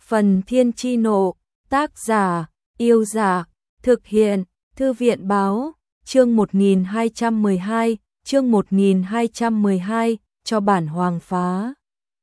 Phần Thiên Chi Nộ, tác giả, Yêu Giả, thực hiện, Thư viện Báo, chương 1212, chương 1212, cho bản hoàng phá.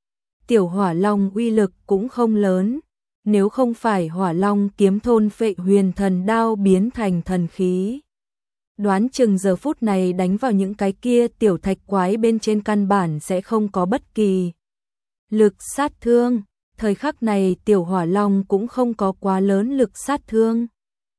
Tiểu Hỏa Long uy lực cũng không lớn, nếu không phải Hỏa Long kiếm thôn phệ huyền thần đao biến thành thần khí. Đoán chừng giờ phút này đánh vào những cái kia tiểu thạch quái bên trên căn bản sẽ không có bất kỳ lực sát thương. Thời khắc này tiểu Hỏa Long cũng không có quá lớn lực sát thương.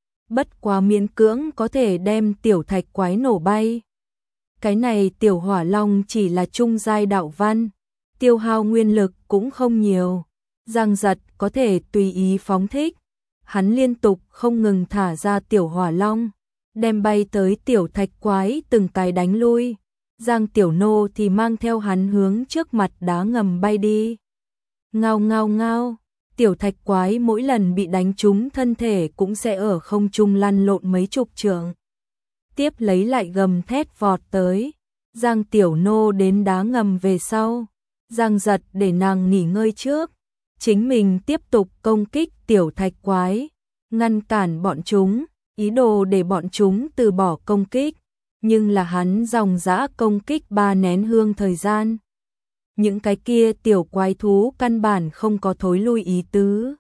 Bất quá miễn cưỡng có thể đem tiểu thạch quái nổ bay. Cái này tiểu Hỏa Long chỉ là trung giai đạo văn, tiêu hao nguyên lực cũng không nhiều. Giang Giật có thể tùy ý phóng thích. Hắn liên tục không ngừng thả ra tiểu Hỏa Long, đem bay tới tiểu thạch quái từng cái đánh lui. Giang Tiểu Nô thì mang theo hắn hướng trước mặt đá ngầm bay đi. Ngao ngao ngao, tiểu thạch quái mỗi lần bị đánh trúng thân thể cũng sẽ ở không trung lăn lộn mấy chục trượng. Tiếp lấy lại gầm thét vọt tới. Giang Tiểu Nô đến đá ngầm về sau. Giang Giật để nàng nghỉ ngơi trước. Chính mình tiếp tục công kích tiểu thạch quái, ngăn cản bọn chúng, ý đồ để bọn chúng từ bỏ công kích. Nhưng là hắn dòng dã công kích 3 nén hương thời gian. Những cái kia tiểu quái thú căn bản không có thối lui ý tứ.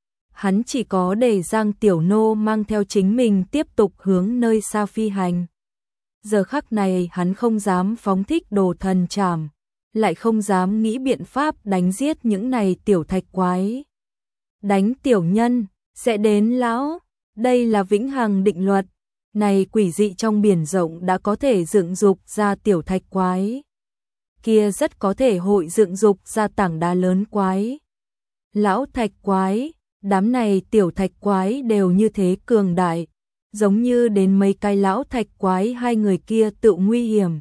Hắn chỉ có để Giang Tiểu Nô mang theo chính mình tiếp tục hướng nơi xa phi hành. Giờ khắc này hắn không dám phóng thích đồ thần trảm, lại không dám nghĩ biện pháp đánh giết những này tiểu thạch quái. Đánh tiểu nhân, sẽ đến lão, đây là vĩnh hằng định luật. Này quỷ dị trong biển rộng đã có thể dựng dục ra tiểu thạch quái. Kia rất có thể hội dựng dục ra tảng đá lớn quái. Lão thạch quái, đám này tiểu thạch quái đều như thế cường đại, giống như đến mấy cái lão thạch quái hai người kia tự nguy hiểm.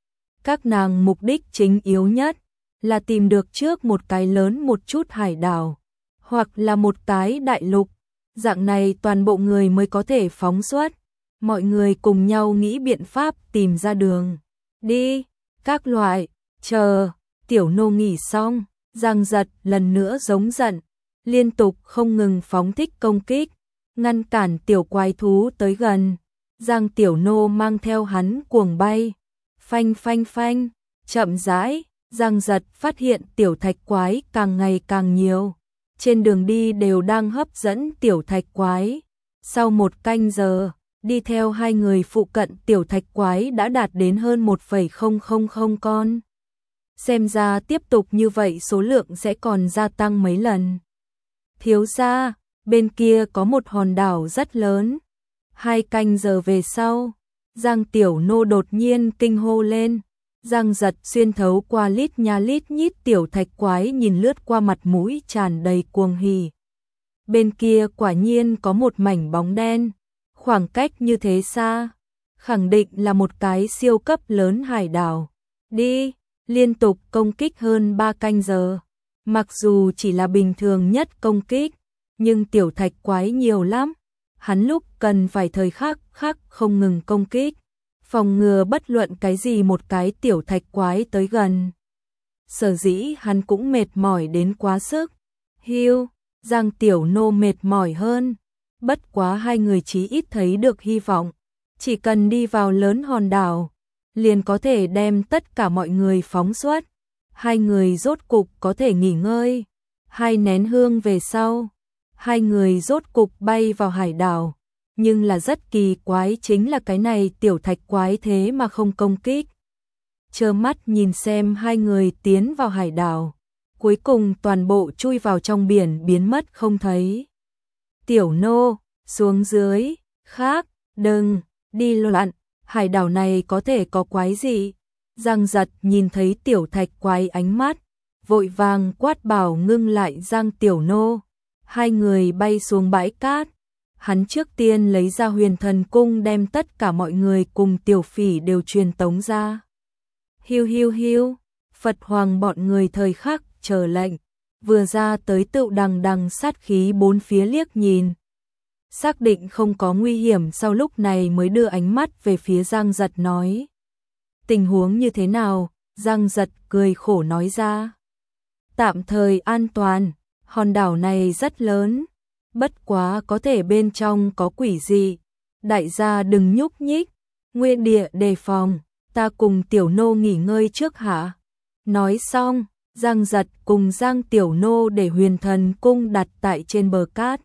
Các nàng mục đích chính yếu nhất là tìm được trước một cái lớn một chút hải đảo, hoặc là một cái đại lục. Dạng này toàn bộ người mới có thể phóng xuất. Mọi người cùng nhau nghĩ biện pháp tìm ra đường đi, các loại. Chờ Tiểu Nô nghỉ xong, Giang Giật lần nữa giống giận, liên tục không ngừng phóng thích công kích, ngăn cản tiểu quái thú tới gần. Giang Tiểu Nô mang theo hắn cuồng bay, phanh phanh phanh, chậm rãi. Giang Giật phát hiện tiểu thạch quái càng ngày càng nhiều, trên đường đi đều đang hấp dẫn tiểu thạch quái. Sau 1 canh giờ, đi theo hai người phụ cận tiểu thạch quái đã đạt đến hơn 1,000 con. Xem ra tiếp tục như vậy số lượng sẽ còn gia tăng mấy lần. Thiếu gia, bên kia có một hòn đảo rất lớn. 2 canh giờ về sau, Giang Tiểu Nô đột nhiên kinh hô lên. Giang Giật xuyên thấu qua lít nha lít nhít tiểu thạch quái nhìn lướt qua mặt mũi tràn đầy cuồng hỉ. Bên kia quả nhiên có một mảnh bóng đen. Khoảng cách như thế xa, khẳng định là một cái siêu cấp lớn hải đảo. Đi, liên tục công kích hơn 3 canh giờ. Mặc dù chỉ là bình thường nhất công kích, nhưng tiểu thạch quái nhiều lắm. Hắn lúc cần phải thời khắc không ngừng công kích, phòng ngừa bất luận cái gì một cái tiểu thạch quái tới gần. Sở dĩ hắn cũng mệt mỏi đến quá sức. Hiu, Giang Tiểu Nô mệt mỏi hơn. Bất quá hai người chí ít thấy được hy vọng. Chỉ cần đi vào lớn hòn đảo, liền có thể đem tất cả mọi người phóng xuất. Hai người rốt cục có thể nghỉ ngơi. 2 nén hương về sau, hai người rốt cục bay vào hải đảo. Nhưng là rất kỳ quái chính là cái này tiểu thạch quái thế mà không công kích. Trơ mắt nhìn xem hai người tiến vào hải đảo, cuối cùng toàn bộ chui vào trong biển biến mất không thấy. Tiểu Nô, xuống dưới, khác, đừng, đi loạn, hải đảo này có thể có quái gì? Giang Giật nhìn thấy tiểu thạch quái ánh mắt, vội vàng quát bảo ngưng lại Giang Tiểu Nô. Hai người bay xuống bãi cát, hắn trước tiên lấy ra huyền thần cung đem tất cả mọi người cùng tiểu phỉ đều truyền tống ra. Hiu hiu hiu, Phật Hoàng bọn người thời khắc chờ lệnh, vừa ra tới tựu đằng đằng sát khí bốn phía liếc nhìn. Xác định không có nguy hiểm sau lúc này mới đưa ánh mắt về phía Giang Giật nói. Tình huống như thế nào? Giang Giật cười khổ nói ra. Tạm thời an toàn, Hòn đảo này rất lớn, bất quá có thể bên trong có quỷ gì. Đại gia đừng nhúc nhích, nguyên địa đề phòng, ta cùng tiểu nô nghỉ ngơi trước hả? Nói xong, Giang Giật cùng Giang Tiểu Nô để Huyền Thần Cung đặt tại trên bờ cát.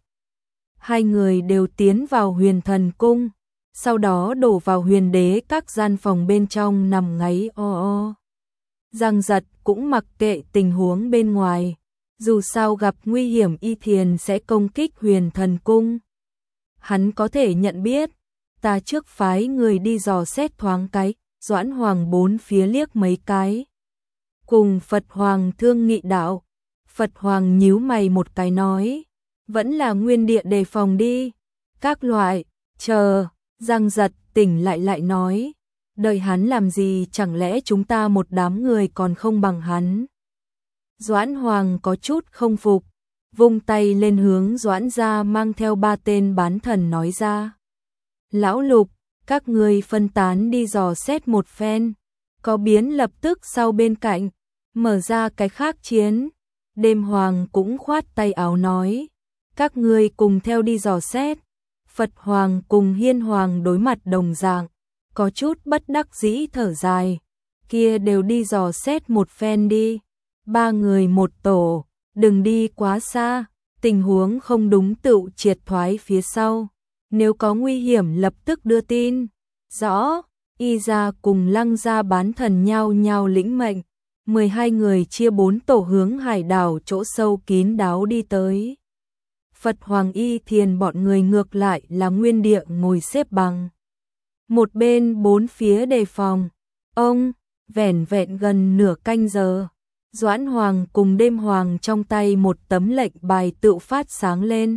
Hai người đều tiến vào Huyền Thần Cung, sau đó đổ vào huyền đế các gian phòng bên trong nằm ngáy o o. Giang Giật cũng mặc kệ tình huống bên ngoài, dù sao gặp nguy hiểm Y Thiền sẽ công kích Huyền Thần Cung. Hắn có thể nhận biết, ta trước phái người đi dò xét thoáng cái, Doãn Hoàng bốn phía liếc mấy cái. Cùng Phật Hoàng thương nghị đạo, Phật Hoàng nhíu mày một cái nói, vẫn là nguyên địa đề phòng đi, các loại, chờ, Giang Giật tỉnh lại nói, đợi hắn làm gì, chẳng lẽ chúng ta một đám người còn không bằng hắn. Doãn Hoàng có chút không phục, vung tay lên hướng Doãn gia mang theo 3 tên bán thần nói ra. Lão Lục, các ngươi phân tán đi dò xét một phen, có biến lập tức sau bên cạnh, mở ra cái khác chiến. Đêm Hoàng cũng khoát tay áo nói, các ngươi cùng theo đi dò xét. Phật Hoàng cùng Hiên Hoàng đối mặt đồng dạng, có chút bất đắc dĩ thở dài, kia đều đi dò xét một phen đi. 3 người một tổ, đừng đi quá xa, tình huống không đúng tựu triệt thoái phía sau. Nếu có nguy hiểm lập tức đưa tin. Rõ, Y gia cùng Lăng gia bán thần nhau nhau lĩnh mệnh. 12 người chia 4 tổ hướng hải đảo chỗ sâu kín đáo đi tới. Phật Hoàng Y Thiền bọn người ngược lại là nguyên địa ngồi xếp bằng. Một bên 4 phía đề phòng. Ông, vẻn vẹn gần nửa canh giờ. Doãn Hoàng cùng Đêm Hoàng trong tay một tấm lệnh bài tự phát sáng lên.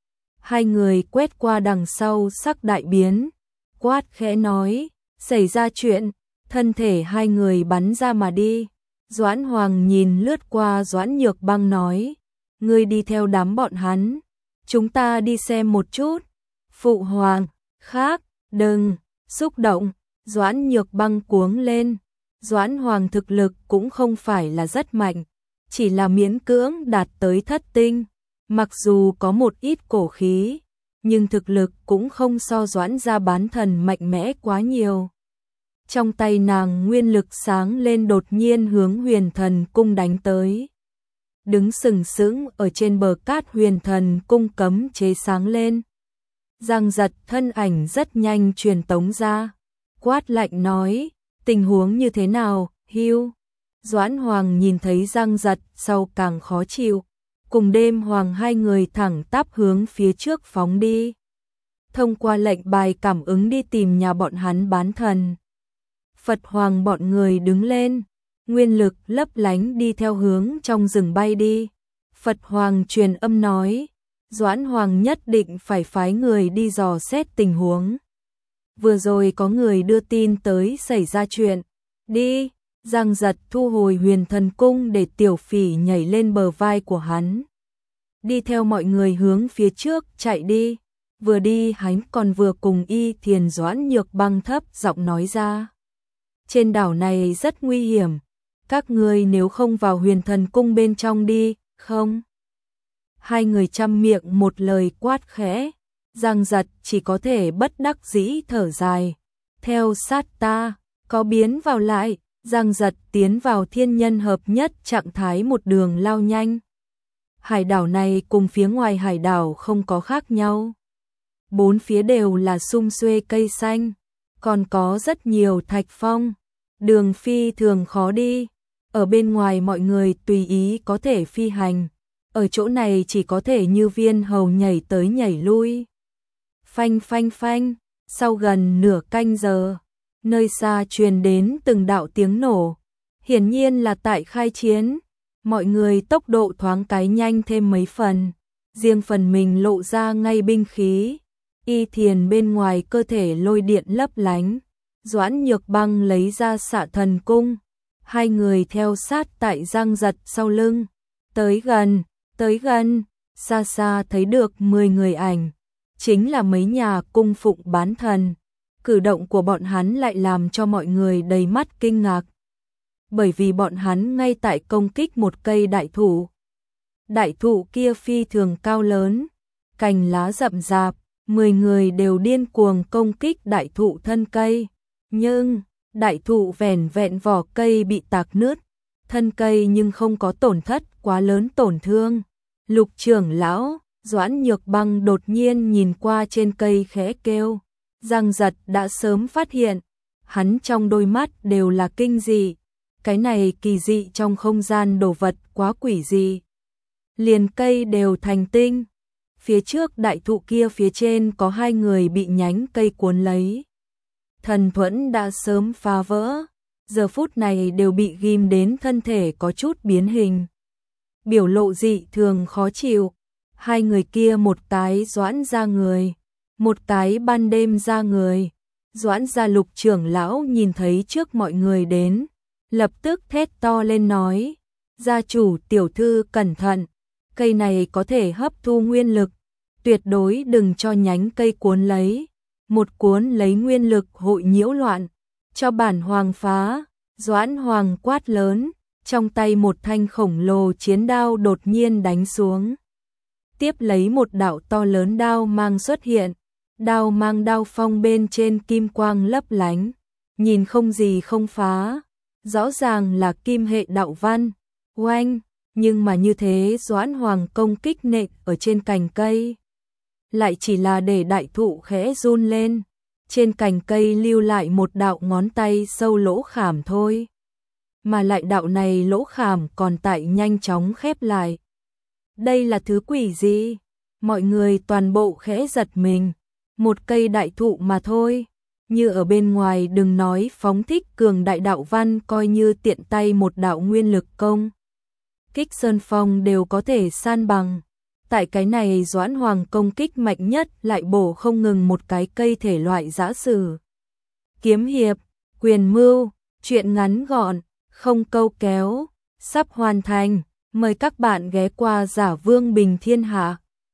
Hai người quét qua đằng sau sắc đại biến. Quát khẽ nói, xảy ra chuyện, thân thể hai người bắn ra mà đi. Doãn Hoàng nhìn lướt qua Doãn Nhược Băng nói, ngươi đi theo đám bọn hắn, chúng ta đi xem một chút. Phụ Hoàng, khác, đừng, xúc động, Doãn Nhược Băng cuống lên. Doãn Hoàng thực lực cũng không phải là rất mạnh, chỉ là miễn cưỡng đạt tới thất tinh, mặc dù có một ít cổ khí, nhưng thực lực cũng không so Doãn gia bán thần mạnh mẽ quá nhiều. Trong tay nàng nguyên lực sáng lên đột nhiên hướng Huyền Thần Cung đánh tới. Đứng sừng sững ở trên bờ cát Huyền Thần Cung cấm chế sáng lên. Giang Giật thân ảnh rất nhanh truyền tống ra, quát lạnh nói, tình huống như thế nào, Hưu? Doãn Hoàng nhìn thấy Giang Giật sau càng khó chịu, cùng Đêm Hoàng hai người thẳng tắp hướng phía trước phóng đi. Thông qua lệnh bài cảm ứng đi tìm nhà bọn hắn bán thần. Phật Hoàng bọn người đứng lên, nguyên lực lấp lánh đi theo hướng trong rừng bay đi. Phật Hoàng truyền âm nói, Doãn Hoàng nhất định phải phái người đi dò xét tình huống. Vừa rồi có người đưa tin tới xảy ra chuyện. Đi, Giang Giật thu hồi Huyền Thần Cung để Tiểu Phỉ nhảy lên bờ vai của hắn. Đi theo mọi người hướng phía trước chạy đi. Vừa đi hắn còn vừa cùng Y Thiền Doãn Nhược Băng thấp giọng nói ra. Trên đảo này rất nguy hiểm, các ngươi nếu không vào Huyền Thần Cung bên trong đi, không? Hai người chăm miệng một lời quát khẽ, Giang Giật chỉ có thể bất đắc dĩ thở dài. Theo sát ta, có biến vào lại, Giang Giật tiến vào thiên nhân hợp nhất trạng thái một đường lao nhanh. Hải đảo này cùng phía ngoài hải đảo không có khác nhau. 4 phía đều là sum xuê cây xanh, còn có rất nhiều thạch phong, đường phi thường khó đi. Ở bên ngoài mọi người tùy ý có thể phi hành, ở chỗ này chỉ có thể như viên hầu nhảy tới nhảy lui. Phanh phanh phanh, sau gần nửa canh giờ, nơi xa truyền đến từng đạo tiếng nổ, hiển nhiên là tại khai chiến. Mọi người tốc độ thoáng cái nhanh thêm mấy phần, riêng phần mình lộ ra ngay binh khí. Y Thiền bên ngoài cơ thể lôi điện lấp lánh, Doãn Nhược Băng lấy ra Xạ Thần Cung, hai người theo sát tại Giang Giật sau lưng, tới gần, xa xa thấy được 10 người ảnh, chính là mấy nhà cung phụng bán thần. Cử động của bọn hắn lại làm cho mọi người đầy mắt kinh ngạc, bởi vì bọn hắn ngay tại công kích một cây đại thụ. Đại thụ kia phi thường cao lớn, cành lá rậm rạp, 10 người đều điên cuồng công kích đại thụ thân cây. Nhưng, đại thụ vẻn vẹn vỏ cây bị tạc nứt, thân cây nhưng không có tổn thất quá lớn tổn thương. Lục trưởng lão, Doãn Nhược Băng đột nhiên nhìn qua trên cây khẽ kêu. Giang Giật đã sớm phát hiện, hắn trong đôi mắt đều là kinh dị. Cái này kỳ dị trong không gian đồ vật quá quỷ dị. Liền cây đều thành tinh. Phía trước đại thụ kia phía trên có 2 người bị nhánh cây cuốn lấy. Thần thuẫn đã sớm phá vỡ, giờ phút này đều bị ghim đến thân thể có chút biến hình. Biểu lộ dị thường khó chịu, 2 người kia một tái Doãn ra người, một tái ban đêm ra người. Doãn gia Lục trưởng lão nhìn thấy trước mọi người đến, lập tức thét to lên nói, gia chủ tiểu thư cẩn thận, cây này có thể hấp thu nguyên lực, tuyệt đối đừng cho nhánh cây cuốn lấy, một cuốn lấy nguyên lực hội nhiễu loạn, cho bản hoàng phá. Doãn Hoàng quát lớn, trong tay một thanh khổng lồ chiến đao đột nhiên đánh xuống. Tiếp lấy một đạo to lớn đao mang xuất hiện, đao mang đao phong bên trên kim quang lấp lánh, nhìn không gì không phá, rõ ràng là kim hệ đạo văn. Oanh, nhưng mà như thế Doãn Hoàng công kích nện ở trên cành cây, lại chỉ là để đại thụ khẽ run lên, trên cành cây lưu lại một đạo ngón tay sâu lỗ khảm thôi. Mà lại đạo này lỗ khảm còn tại nhanh chóng khép lại. Đây là thứ quỷ gì? Mọi người toàn bộ khẽ giật mình, một cây đại thụ mà thôi. Như ở bên ngoài đừng nói phóng thích cường đại đạo văn, coi như tiện tay một đạo nguyên lực công kích sơn phong đều có thể san bằng. Tại cái này Doãn Hoàng công kích mạnh nhất lại bổ không ngừng một cái cây thể loại giã sử. Kiếm hiệp, quyền mưu, chuyện ngắn gọn, không câu kéo, sắp hoàn thành. Mời các bạn ghé qua Giả Vương Bình Thiên Hạ.